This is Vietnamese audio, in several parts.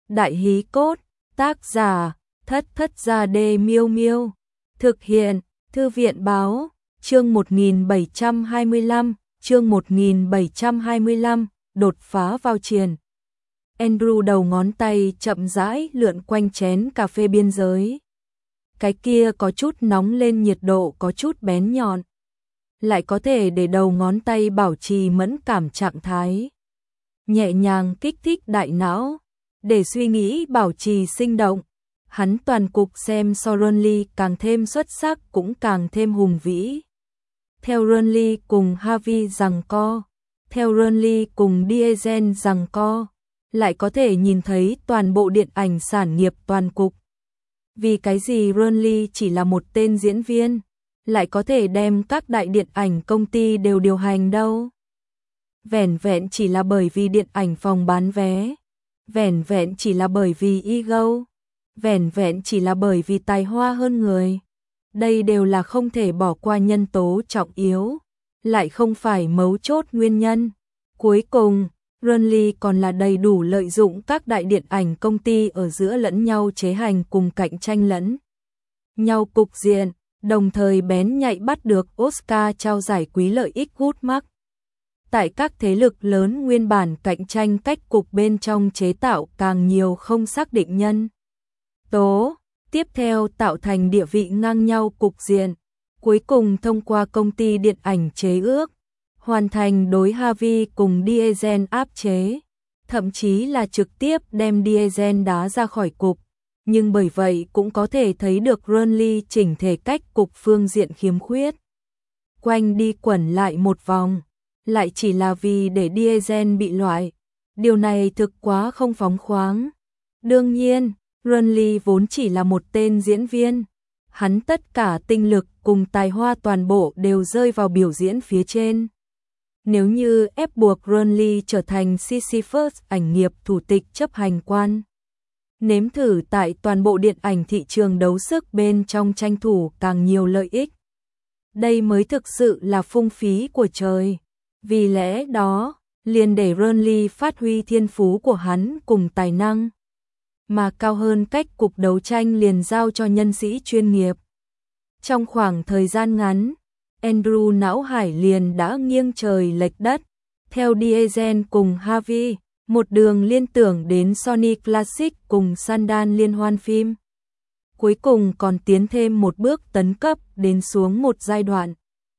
Đại hí cốt, tác giả, Thất Thất Gia Đê Miêu Miêu. Thực hiện, Thư viện báo, chương 1725, đột phá vào triền. Andrew đầu ngón tay chậm rãi lượn quanh chén cà phê biên giới. Cái kia có chút nóng lên, nhiệt độ có chút bén nhọn. Lại có thể để đầu ngón tay bảo trì mẫn cảm trạng thái. Nhẹ nhàng kích thích đại não, để suy nghĩ bảo trì sinh động. Hắn toàn cục xem so Renly càng thêm xuất sắc cũng càng thêm hùng vĩ. Theo Renly cùng Harvey giằng co, theo Renly cùng Diesel giằng co, lại có thể nhìn thấy toàn bộ điện ảnh sản nghiệp toàn cục. Vì cái gì Renly chỉ là một tên diễn viên, lại có thể đem các đại điện ảnh công ty đều điều hành đâu? Vẻn vẹn chỉ là bởi vì điện ảnh phòng bán vé, vẻn vẹn chỉ là bởi vì ego, vẻn vẹn chỉ là bởi vì tài hoa hơn người. Đây đều là không thể bỏ qua nhân tố trọng yếu, lại không phải mấu chốt nguyên nhân. Cuối cùng, Renly còn là đầy đủ lợi dụng các đại điện ảnh công ty ở giữa lẫn nhau chế hành cùng cạnh tranh lẫn nhau cục diện, đồng thời bén nhạy bắt được Oscar trao giải quý lợi ích hút mắc. Tại các thế lực lớn nguyên bản cạnh tranh cách cục bên trong chế tạo càng nhiều không xác định nhân tố, tiếp theo tạo thành địa vị ngang nhau cục diện, cuối cùng thông qua công ty điện ảnh chế ước, hoàn thành đối Harvey cùng Diesel áp chế, thậm chí là trực tiếp đem Diesel đá ra khỏi cục, nhưng bởi vậy cũng có thể thấy được Renly chỉnh thể cách cục phương diện khiếm khuyết. Quanh đi quẩn lại một vòng, lại chỉ là vì để Diesel bị loại, điều này thực quá không phóng khoáng. Đương nhiên, Renly vốn chỉ là một tên diễn viên, hắn tất cả tinh lực cùng tài hoa toàn bộ đều rơi vào biểu diễn phía trên. Nếu như ép buộc Renly trở thành Sisyphus ảnh nghiệp thủ tịch chấp hành quan, nếm thử tại toàn bộ điện ảnh thị trường đấu sức bên trong tranh thủ càng nhiều lợi ích, đây mới thực sự là phung phí của trời. Vì lẽ đó, liền để Renly phát huy thiên phú của hắn cùng tài năng, mà cao hơn cách cục đấu tranh liền giao cho nhân sĩ chuyên nghiệp. Trong khoảng thời gian ngắn, Andrew não hải liền đã nghiêng trời lệch đất, theo Diesel cùng Harvey, một đường liên tưởng đến Sony Classic cùng Sundance liên hoan phim. Cuối cùng còn tiến thêm một bước tấn cấp đến xuống một giai đoạn.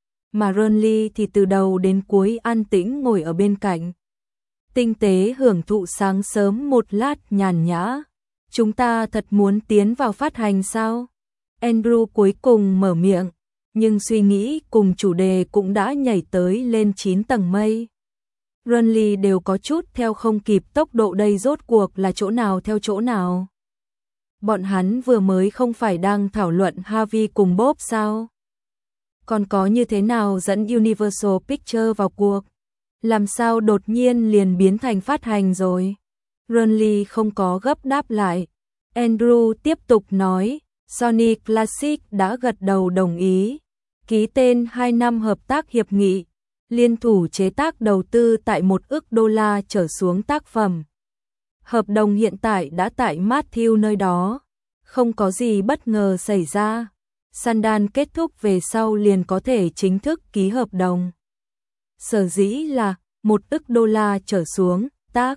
Mà Renly thì từ đầu đến cuối an tĩnh ngồi ở bên cạnh, tinh tế hưởng thụ sáng sớm một lát nhàn nhã. Chúng ta thật muốn tiến vào phát hành sao? Andrew cuối cùng mở miệng, nhưng suy nghĩ cùng chủ đề cũng đã nhảy tới lên 9 tầng mây. Renly đều có chút theo không kịp tốc độ, đây rốt cuộc là chỗ nào theo chỗ nào? Bọn hắn vừa mới không phải đang thảo luận Harvey cùng Bob sao? Còn có như thế nào dẫn Universal Pictures vào cuộc? Làm sao đột nhiên liền biến thành phát hành rồi? Renly không có gấp đáp lại. Andrew tiếp tục nói, Sony Classic đã gật đầu đồng ý, ký tên 2 năm hợp tác hiệp nghị, liên thủ chế tác đầu tư tại $1 ức trở xuống tác phẩm. Hợp đồng hiện tại đã tại Matthew nơi đó, không có gì bất ngờ xảy ra. Sundance kết thúc về sau liền có thể chính thức ký hợp đồng. Sở dĩ là $1 ức trở xuống tác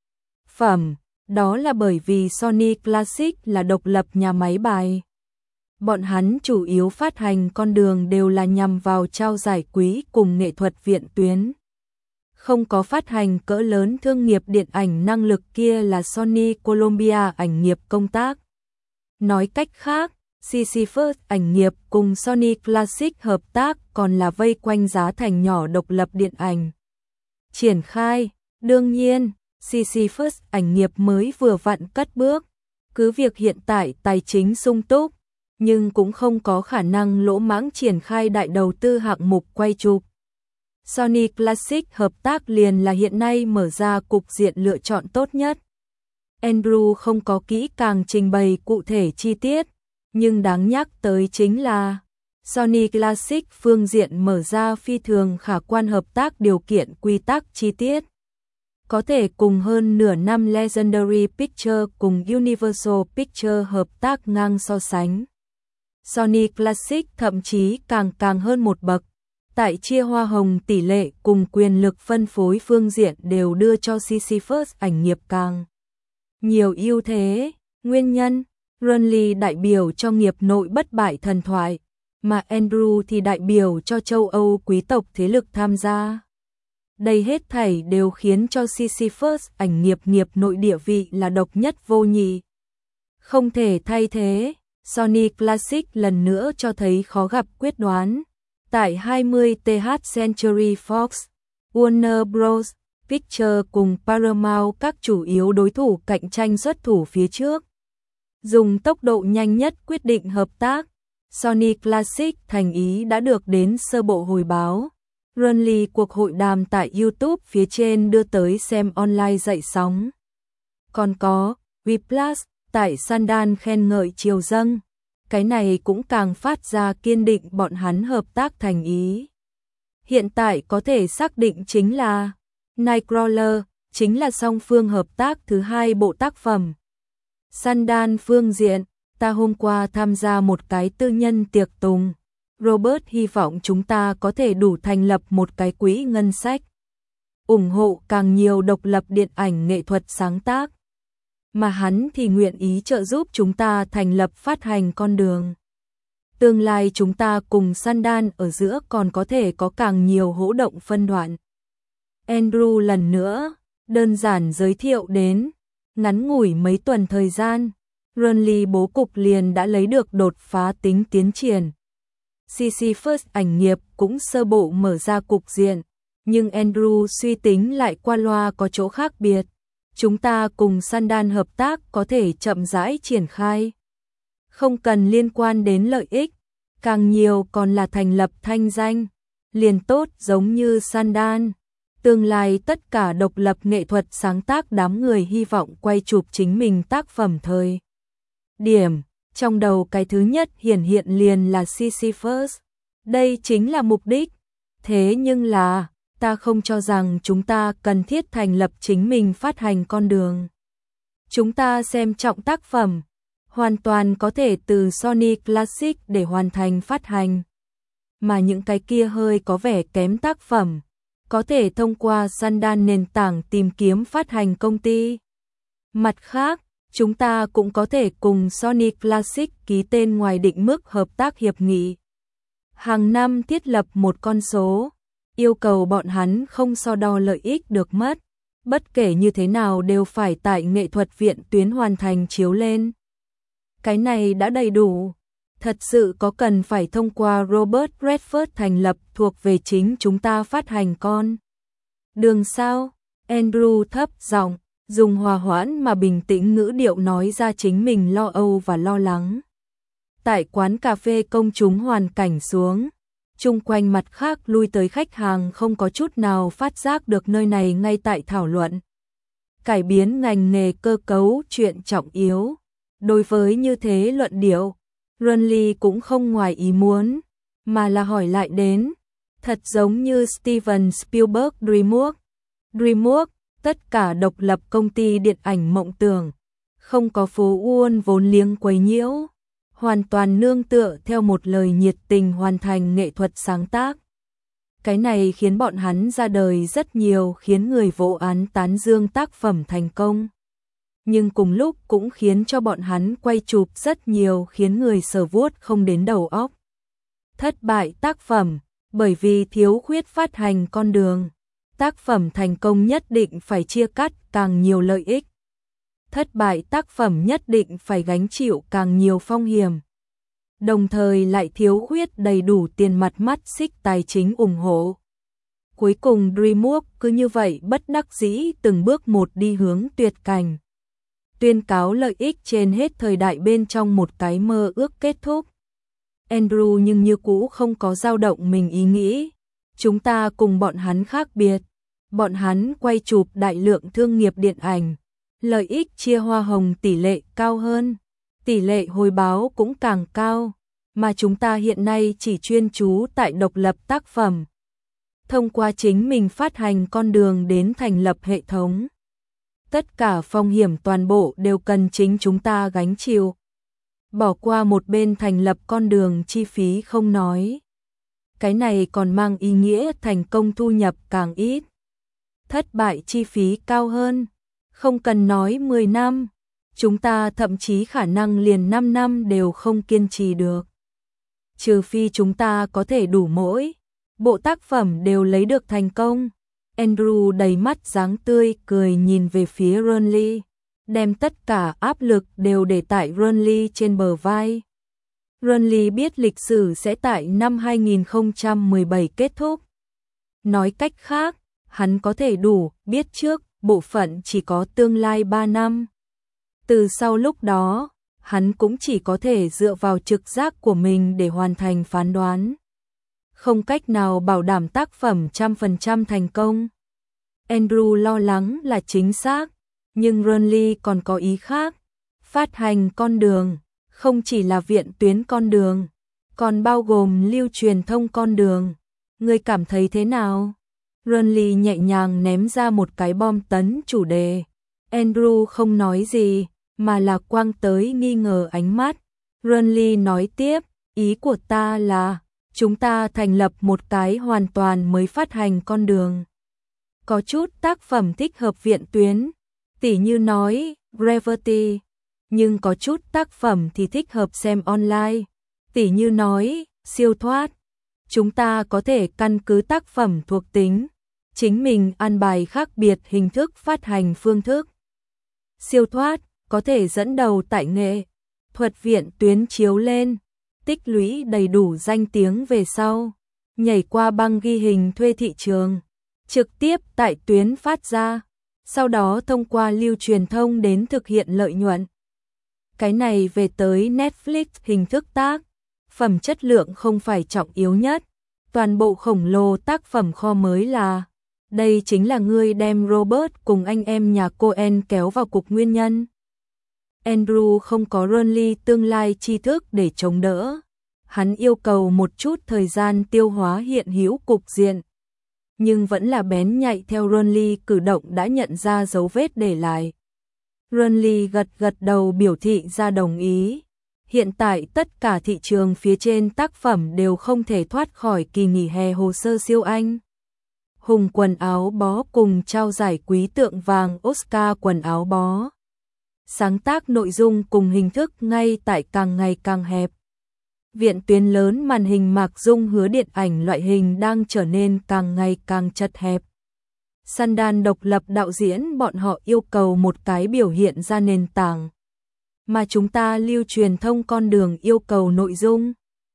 phẩm, đó là bởi vì Sony Classic là độc lập nhà máy bài. Bọn hắn chủ yếu phát hành con đường đều là nhằm vào trao giải quý cùng nghệ thuật viện tuyến. Không có phát hành cỡ lớn thương nghiệp điện ảnh năng lực kia là Sony Columbia ảnh nghiệp công tác. Nói cách khác, Sisyphus ảnh nghiệp cùng Sony Classic hợp tác còn là vây quanh giá thành nhỏ độc lập điện ảnh triển khai. Đương nhiên, Sisyphus ảnh nghiệp mới vừa vặn cất bước, cứ việc hiện tại tài chính sung túc, nhưng cũng không có khả năng lỗ mãng triển khai đại đầu tư hạng mục quay chụp. Sony Classic hợp tác liền là hiện nay mở ra cục diện lựa chọn tốt nhất. Andrew không có kỹ càng trình bày cụ thể chi tiết, nhưng đáng nhắc tới chính là Sony Classic phương diện mở ra phi thường khả quan hợp tác điều kiện quy tắc chi tiết. có thể cùng hơn nửa năm Legendary Pictures cùng Universal Pictures hợp tác ngang so sánh. Sony Classic thậm chí càng hơn một bậc, tại chia hoa hồng tỷ lệ cùng quyền lực phân phối phương diện đều đưa cho CC First ảnh nghiệp càng nhiều ưu thế. Nguyên nhân, Runley đại biểu cho nghiệp nội bất bại thần thoại, mà Andrew thì đại biểu cho châu Âu quý tộc thế lực tham gia. Đây hết thảy đều khiến cho CC First ảnh nghiệp nội địa vị là độc nhất vô nhị, không thể thay thế. Sony Classic lần nữa cho thấy khó gặp quyết đoán. Tại 20th Century Fox, Warner Bros. Pictures cùng Paramount các chủ yếu đối thủ cạnh tranh xuất thủ phía trước, dùng tốc độ nhanh nhất quyết định hợp tác. Sony Classic thành ý đã được đến sơ bộ hồi báo. Runley cuộc hội đàm tại YouTube phía trên đưa tới xem online dậy sóng. Còn có Whiplash tại Sundance khen ngợi triều dâng. Cái này cũng càng phát ra kiên định bọn hắn hợp tác thành ý. Hiện tại có thể xác định chính là Nightcrawler, chính là song phương hợp tác thứ hai bộ tác phẩm. Sundance phương diện, ta hôm qua tham gia một cái tư nhân tiệc tùng. Robert hy vọng chúng ta có thể đủ thành lập một cái quỹ ngân sách, ủng hộ càng nhiều độc lập điện ảnh nghệ thuật sáng tác. Mà hắn thì nguyện ý trợ giúp chúng ta thành lập phát hành con đường. Tương lai chúng ta cùng Sundance ở giữa còn có thể có càng nhiều hỗ động phân đoạn. Andrew lần nữa, đơn giản giới thiệu đến, ngắn ngủi mấy tuần thời gian, Runley bố cục liền đã lấy được đột phá tính tiến triển. CC First ảnh nghiệp cũng sơ bộ mở ra cục diện, nhưng Andrew suy tính lại qua loa có chỗ khác biệt. Chúng ta cùng Sundance hợp tác có thể chậm rãi triển khai, không cần liên quan đến lợi ích, càng nhiều còn là thành lập thanh danh, liền tốt giống như Sundance. Tương lai tất cả độc lập nghệ thuật sáng tác đám người hy vọng quay chụp chính mình tác phẩm thời điểm, trong đầu cái thứ nhất hiển hiện liền là CC First. Đây chính là mục đích. Thế nhưng là, ta không cho rằng chúng ta cần thiết thành lập chính mình phát hành con đường. Chúng ta xem trọng tác phẩm, hoàn toàn có thể từ Sony Classic để hoàn thành phát hành. Mà những cái kia hơi có vẻ kém tác phẩm, có thể thông qua Sundance nền tảng tìm kiếm phát hành công ty. Mặt khác, chúng ta cũng có thể cùng Sony Classic ký tên ngoài định mức hợp tác hiệp nghị. Hàng năm thiết lập một con số, yêu cầu bọn hắn không so đo lợi ích được mất, bất kể như thế nào đều phải tại nghệ thuật viện tuyến hoàn thành chiếu lên. Cái này đã đầy đủ. Thật sự có cần phải thông qua Robert Redford thành lập thuộc về chính chúng ta phát hành con đường sao? Andrew thấp giọng, dùng hòa hoãn mà bình tĩnh ngữ điệu nói ra chính mình lo âu và lo lắng. Tại quán cà phê công chúng hoàn cảnh xuống, chung quanh mặt khác lui tới khách hàng không có chút nào phát giác được nơi này ngay tại thảo luận cải biến ngành nghề cơ cấu chuyện trọng yếu. Đối với như thế luận điệu, Runley cũng không ngoài ý muốn, mà là hỏi lại đến, thật giống như Steven Spielberg DreamWorks, tất cả độc lập công ty điện ảnh mộng tưởng, không có phố Wall vốn liếng quấy nhiễu, hoàn toàn nương tựa theo một lời nhiệt tình hoàn thành nghệ thuật sáng tác. Cái này khiến bọn hắn ra đời rất nhiều, khiến người vô án tán dương tác phẩm thành công. Nhưng cùng lúc cũng khiến cho bọn hắn quay chụp rất nhiều khiến người sờ vuốt không đến đầu óc. Thất bại tác phẩm, bởi vì thiếu khuyết phát hành con đường. Tác phẩm thành công nhất định phải chia cắt càng nhiều lợi ích. Thất bại tác phẩm nhất định phải gánh chịu càng nhiều phong hiểm. Đồng thời lại thiếu khuyết đầy đủ tiền mặt mắt xích tài chính ủng hộ. Cuối cùng DreamWorks cứ như vậy bất đắc dĩ từng bước một đi hướng tuyệt cảnh. Tuyên cáo lợi ích trên hết thời đại bên trong một cái mơ ước kết thúc. Andrew nhưng như cũ không có dao động mình ý nghĩ. Chúng ta cùng bọn hắn khác biệt. Bọn hắn quay chụp đại lượng thương nghiệp điện ảnh. Lợi ích chia hoa hồng tỷ lệ cao hơn. Tỷ lệ hồi báo cũng càng cao. Mà chúng ta hiện nay chỉ chuyên chú tại độc lập tác phẩm. thông qua chính mình phát hành con đường đến thành lập hệ thống. Tất cả phong hiểm toàn bộ đều cần chính chúng ta gánh chịu. Bỏ qua một bên thành lập con đường chi phí không nói. Cái này còn mang ý nghĩa thành công thu nhập càng ít. Thất bại chi phí cao hơn. Không cần nói 10 năm. Chúng ta thậm chí khả năng liền 5 năm đều không kiên trì được. Trừ phi chúng ta có thể đủ mỗi bộ tác phẩm đều lấy được thành công. Andrew đầy mắt dáng tươi cười nhìn về phía Ronly, đem tất cả áp lực đều để tại Ronly trên bờ vai. Ronly biết lịch sử sẽ tại năm 2017 kết thúc. Nói cách khác, hắn có thể đủ biết trước bộ phận chỉ có tương lai 3 năm. Từ sau lúc đó, hắn cũng chỉ có thể dựa vào trực giác của mình để hoàn thành phán đoán. Không cách nào bảo đảm tác phẩm 100% thành công. Andrew lo lắng là chính xác, nhưng Ronly còn có ý khác. Phát hành con đường, không chỉ là viện tuyến con đường, còn bao gồm lưu truyền thông con đường. Ngươi cảm thấy thế nào? Ronly nhẹ nhàng ném ra một cái bom tấn chủ đề. Andrew không nói gì, mà là quăng tới nghi ngờ ánh mắt. Ronly nói tiếp, ý của ta là, chúng ta thành lập một cái hoàn toàn mới phát hành con đường. Có chút tác phẩm thích hợp viện tuyến, tỉ như nói, Gravity, nhưng có chút tác phẩm thì thích hợp xem online, tỉ như nói, siêu thoát. Chúng ta có thể căn cứ tác phẩm thuộc tính, chính mình an bài khác biệt hình thức phát hành phương thức. Siêu thoát có thể dẫn đầu tại nghệ thuật viện tuyến chiếu lên, tích lũy đầy đủ danh tiếng về sau, nhảy qua băng ghi hình thuê thị trường, trực tiếp tại tuyến phát ra, sau đó thông qua lưu truyền thông đến thực hiện lợi nhuận. Cái này về tới Netflix hình thức tác phẩm chất lượng không phải trọng yếu nhất, toàn bộ khổng lồ tác phẩm kho mới là. Đây chính là ngươi đem Robert cùng anh em nhà Coen kéo vào cục nguyên nhân. Andrew không có Ronly tương lai tri thức để chống đỡ. Hắn yêu cầu một chút thời gian tiêu hóa hiện hữu cục diện. Nhưng vẫn là bén nhạy theo Ronly cử động đã nhận ra dấu vết để lại. Ronly gật gật đầu biểu thị ra đồng ý. Hiện tại tất cả thị trường phía trên tác phẩm đều không thể thoát khỏi kỳ nghỉ hè hồ sơ siêu anh hùng quần áo bó cùng trao giải quý tượng vàng Oscar quần áo bó. Sáng tác nội dung cùng hình thức ngay tại càng ngày càng hẹp. Viện tuyến lớn màn hình Mạc Dung hứa điện ảnh loại hình đang trở nên càng ngày càng chật hẹp. Sundance độc lập đạo diễn bọn họ yêu cầu một cái biểu hiện ra nền tảng. Mà chúng ta lưu truyền thông con đường yêu cầu nội dung.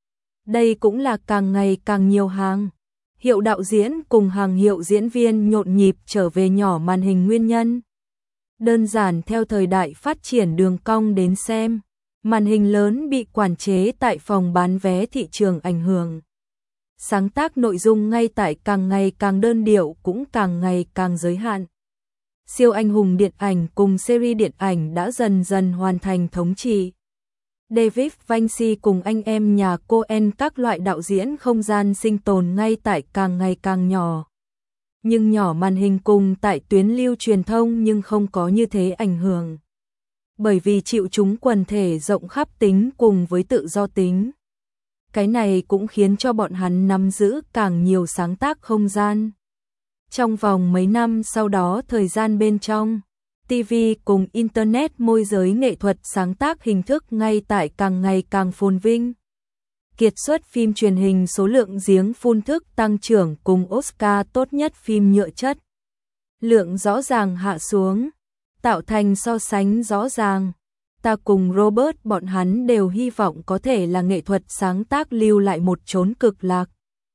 Đây cũng là càng ngày càng nhiều hàng hiệu đạo diễn cùng hàng hiệu diễn viên nhộn nhịp trở về nhỏ màn hình nguyên nhân. Đơn giản theo thời đại phát triển đường cong đến xem, màn hình lớn bị quản chế tại phòng bán vé thị trường ảnh hưởng. Sáng tác nội dung ngay tại càng ngày càng đơn điệu cũng càng ngày càng giới hạn. Siêu anh hùng điện ảnh cùng series điện ảnh đã dần dần hoàn thành thống trị. David Vinci cùng anh em nhà Coen các loại đạo diễn không gian sinh tồn ngay tại càng ngày càng nhỏ. Nhưng nhỏ màn hình cùng tại tuyến lưu truyền thông nhưng không có như thế ảnh hưởng. Bởi vì chịu chúng quần thể rộng khắp tính cùng với tự do tính. Cái này cũng khiến cho bọn hắn nắm giữ càng nhiều sáng tác không gian. Trong vòng mấy năm sau đó thời gian bên trong, TV cùng Internet môi giới nghệ thuật sáng tác hình thức ngay tại càng ngày càng phồn vinh. Kiệt xuất phim truyền hình số lượng giếng phun thức tăng trưởng cùng Oscar tốt nhất phim nhựa chất. Lượng rõ ràng hạ xuống, tạo thành so sánh rõ ràng. Ta cùng Robert bọn hắn đều hy vọng có thể là nghệ thuật sáng tác lưu lại một chốn cực lạc.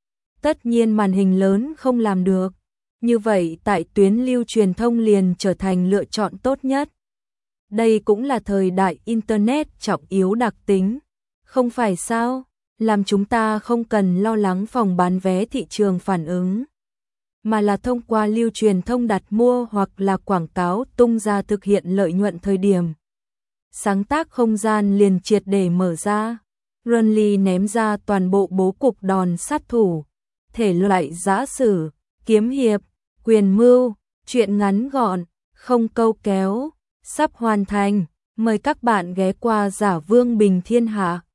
Tất nhiên màn hình lớn không làm được. Như vậy tại tuyến lưu truyền thông liền trở thành lựa chọn tốt nhất. Đây cũng là thời đại Internet trọng yếu đặc tính. Không phải sao? Làm chúng ta không cần lo lắng phòng bán vé thị trường phản ứng. Mà là thông qua lưu truyền thông đặt mua hoặc là quảng cáo tung ra thực hiện lợi nhuận thời điểm. Sáng tác không gian liền triệt để mở ra. Ronly ném ra toàn bộ bố cục đòn sát thủ. thể loại giã sử, kiếm hiệp, quyền mưu, truyện ngắn gọn, không câu kéo, sắp hoàn thành. Mời các bạn ghé qua Giả Vương Bình Thiên Hạ.